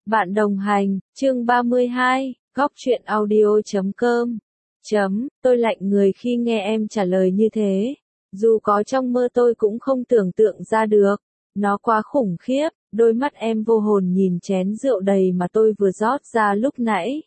Bạn đồng hành, chương 32, góc truyện audio.com. Tôi lạnh người khi nghe em trả lời như thế. Dù có trong mơ tôi cũng không tưởng tượng ra được. Nó quá khủng khiếp, đôi mắt em vô hồn nhìn chén rượu đầy mà tôi vừa rót ra lúc nãy.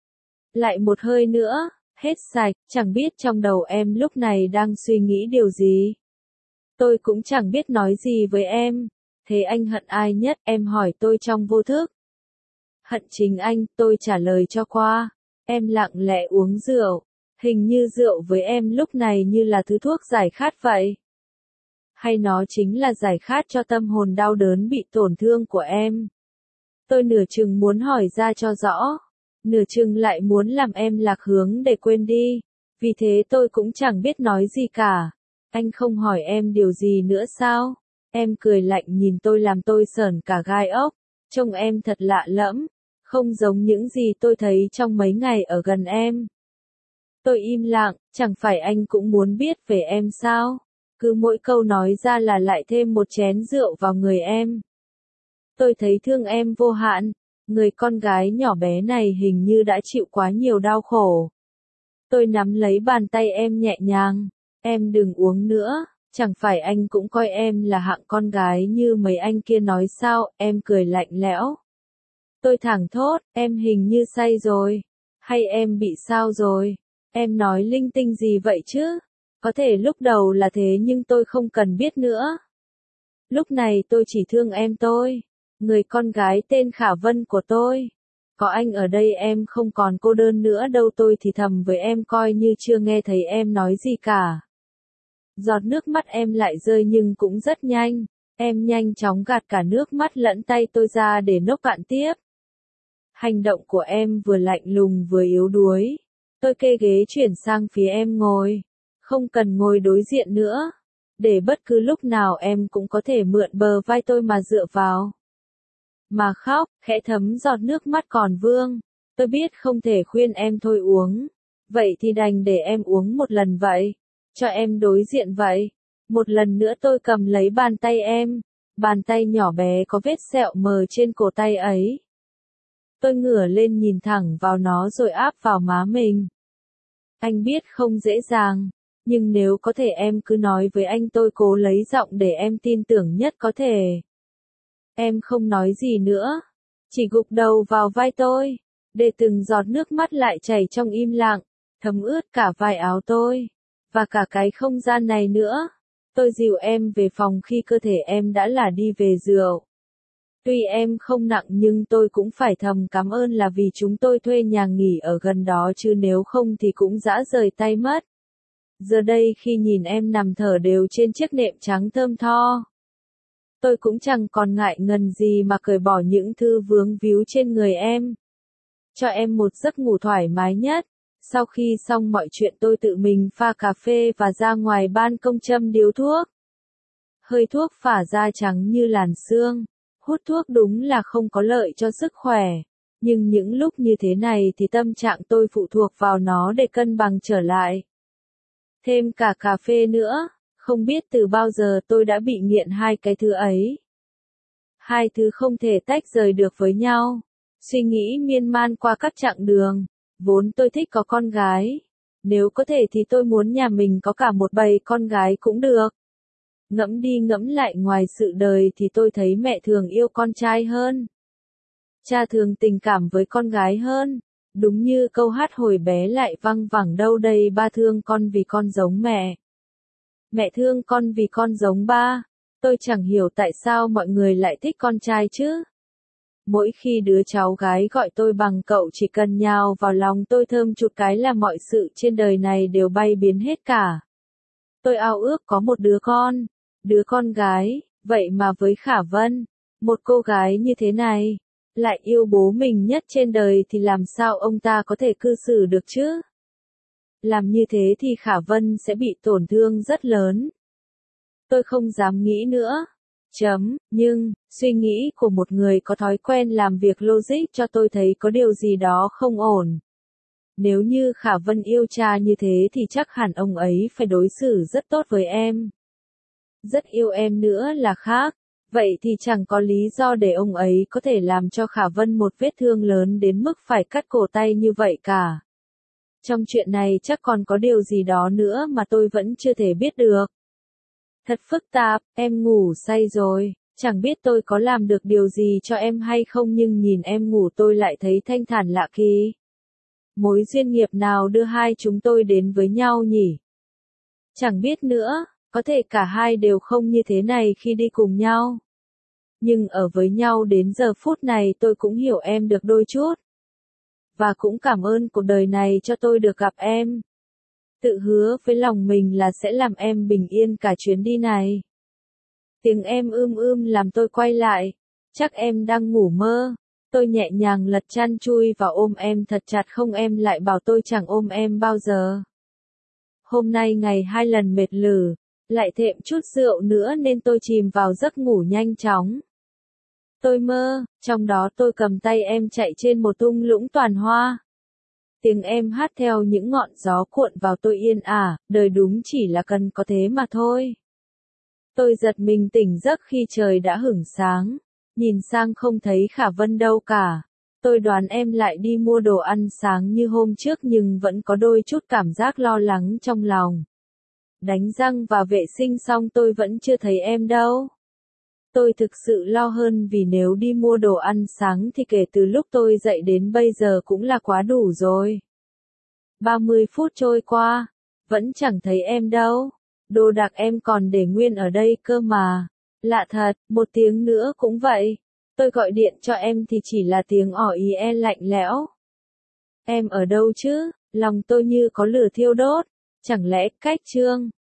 Lại một hơi nữa, hết sạch, chẳng biết trong đầu em lúc này đang suy nghĩ điều gì. Tôi cũng chẳng biết nói gì với em. Thế anh hận ai nhất, em hỏi tôi trong vô thức. Hận chính anh, tôi trả lời cho qua. Em lặng lẽ uống rượu. Hình như rượu với em lúc này như là thứ thuốc giải khát vậy. Hay nó chính là giải khát cho tâm hồn đau đớn bị tổn thương của em. Tôi nửa chừng muốn hỏi ra cho rõ. Nửa chừng lại muốn làm em lạc hướng để quên đi. Vì thế tôi cũng chẳng biết nói gì cả. Anh không hỏi em điều gì nữa sao? Em cười lạnh nhìn tôi làm tôi sởn cả gai ốc. Trông em thật lạ lẫm. Không giống những gì tôi thấy trong mấy ngày ở gần em. Tôi im lặng, chẳng phải anh cũng muốn biết về em sao? Cứ mỗi câu nói ra là lại thêm một chén rượu vào người em. Tôi thấy thương em vô hạn, người con gái nhỏ bé này hình như đã chịu quá nhiều đau khổ. Tôi nắm lấy bàn tay em nhẹ nhàng, em đừng uống nữa, chẳng phải anh cũng coi em là hạng con gái như mấy anh kia nói sao, em cười lạnh lẽo. Tôi thẳng thốt, em hình như say rồi, hay em bị sao rồi, em nói linh tinh gì vậy chứ, có thể lúc đầu là thế nhưng tôi không cần biết nữa. Lúc này tôi chỉ thương em tôi, người con gái tên Khả Vân của tôi. Có anh ở đây em không còn cô đơn nữa đâu, tôi thì thầm với em coi như chưa nghe thấy em nói gì cả. Giọt nước mắt em lại rơi nhưng cũng rất nhanh, em nhanh chóng gạt cả nước mắt lẫn tay tôi ra để nốc cạn tiếp. Hành động của em vừa lạnh lùng vừa yếu đuối. Tôi kê ghế chuyển sang phía em ngồi. Không cần ngồi đối diện nữa. Để bất cứ lúc nào em cũng có thể mượn bờ vai tôi mà dựa vào. Mà khóc, khẽ thấm giọt nước mắt còn vương. Tôi biết không thể khuyên em thôi uống. Vậy thì đành để em uống một lần vậy. Cho em đối diện vậy. Một lần nữa tôi cầm lấy bàn tay em. Bàn tay nhỏ bé có vết sẹo mờ trên cổ tay ấy. Tôi ngửa lên nhìn thẳng vào nó rồi áp vào má mình. Anh biết không dễ dàng, nhưng nếu có thể em cứ nói với anh, tôi cố lấy giọng để em tin tưởng nhất có thể. Em không nói gì nữa, chỉ gục đầu vào vai tôi, để từng giọt nước mắt lại chảy trong im lặng, thấm ướt cả vai áo tôi, và cả cái không gian này nữa. Tôi dìu em về phòng khi cơ thể em đã là đi về rượu. Tuy em không nặng nhưng tôi cũng phải thầm cảm ơn là vì chúng tôi thuê nhà nghỉ ở gần đó, chứ nếu không thì cũng dã rời tay mất. Giờ đây khi nhìn em nằm thở đều trên chiếc nệm trắng thơm tho, tôi cũng chẳng còn ngại ngần gì mà cởi bỏ những thứ vướng víu trên người em. Cho em một giấc ngủ thoải mái nhất. Sau khi xong mọi chuyện tôi tự mình pha cà phê và ra ngoài ban công châm điếu thuốc. Hơi thuốc phả ra trắng như làn sương. Hút thuốc đúng là không có lợi cho sức khỏe. Nhưng những lúc như thế này thì tâm trạng tôi phụ thuộc vào nó để cân bằng trở lại. Thêm cả cà phê nữa, không biết từ bao giờ tôi đã bị nghiện hai cái thứ ấy. Hai thứ không thể tách rời được với nhau. Suy nghĩ miên man qua các chặng đường. Vốn tôi thích có con gái. Nếu có thể thì tôi muốn nhà mình có cả một bầy con gái cũng được. Ngẫm đi ngẫm lại, ngoài sự đời thì tôi thấy mẹ thường yêu con trai hơn. Cha thường tình cảm với con gái hơn. Đúng như câu hát hồi bé lại văng vẳng đâu đây, ba thương con vì con giống mẹ. Mẹ thương con vì con giống ba. Tôi chẳng hiểu tại sao mọi người lại thích con trai chứ. Mỗi khi đứa cháu gái gọi tôi bằng cậu, chỉ cần nhào vào lòng tôi thơm chút cái là mọi sự trên đời này đều bay biến hết cả. Tôi ao ước có một đứa con gái, vậy mà với Khả Vân, một cô gái như thế này, lại yêu bố mình nhất trên đời thì làm sao ông ta có thể cư xử được chứ? Làm như thế thì Khả Vân sẽ bị tổn thương rất lớn. Tôi không dám nghĩ nữa. Nhưng, suy nghĩ của một người có thói quen làm việc logic cho tôi thấy có điều gì đó không ổn. Nếu như Khả Vân yêu cha như thế thì chắc hẳn ông ấy phải đối xử rất tốt với em. Rất yêu em nữa là khác. Vậy thì chẳng có lý do để ông ấy có thể làm cho Khả Vân một vết thương lớn đến mức phải cắt cổ tay như vậy cả. Trong chuyện này chắc còn có điều gì đó nữa mà tôi vẫn chưa thể biết được. Thật phức tạp, em ngủ say rồi, chẳng biết tôi có làm được điều gì cho em hay không nhưng nhìn em ngủ tôi lại thấy thanh thản lạ kỳ. Mối duyên nghiệp nào đưa hai chúng tôi đến với nhau nhỉ? Chẳng biết nữa, có thể cả hai đều không như thế này khi đi cùng nhau. Nhưng ở với nhau đến giờ phút này tôi cũng hiểu em được đôi chút. Và cũng cảm ơn cuộc đời này cho tôi được gặp em. Tự hứa với lòng mình là sẽ làm em bình yên cả chuyến đi này. Tiếng em làm tôi quay lại. Chắc em đang ngủ mơ. Tôi nhẹ nhàng lật chăn chui và ôm em thật chặt không em lại bảo tôi chẳng ôm em bao giờ. Hôm nay ngày 2 lần mệt lử, lại thêm chút rượu nữa nên tôi chìm vào giấc ngủ nhanh chóng. Tôi mơ, trong đó tôi cầm tay em chạy trên một thung lũng toàn hoa. Tiếng em hát theo những ngọn gió cuộn vào tôi yên ả, đời đúng chỉ là cần có thế mà thôi. Tôi giật mình tỉnh giấc khi trời đã hửng sáng, nhìn sang không thấy Khả Vân đâu cả. Tôi đoán em lại đi mua đồ ăn sáng như hôm trước nhưng vẫn có đôi chút cảm giác lo lắng trong lòng. Đánh răng và vệ sinh xong tôi vẫn chưa thấy em đâu. Tôi thực sự lo hơn vì nếu đi mua đồ ăn sáng thì kể từ lúc tôi dậy đến bây giờ cũng là quá đủ rồi. 30 phút trôi qua, vẫn chẳng thấy em đâu. Đồ đạc em còn để nguyên ở đây cơ mà. Lạ thật, một tiếng nữa cũng vậy. Tôi gọi điện cho em thì chỉ là tiếng ỏ ý lạnh lẽo. Em ở đâu chứ? Lòng tôi như có lửa thiêu đốt. Chẳng lẽ cách Trương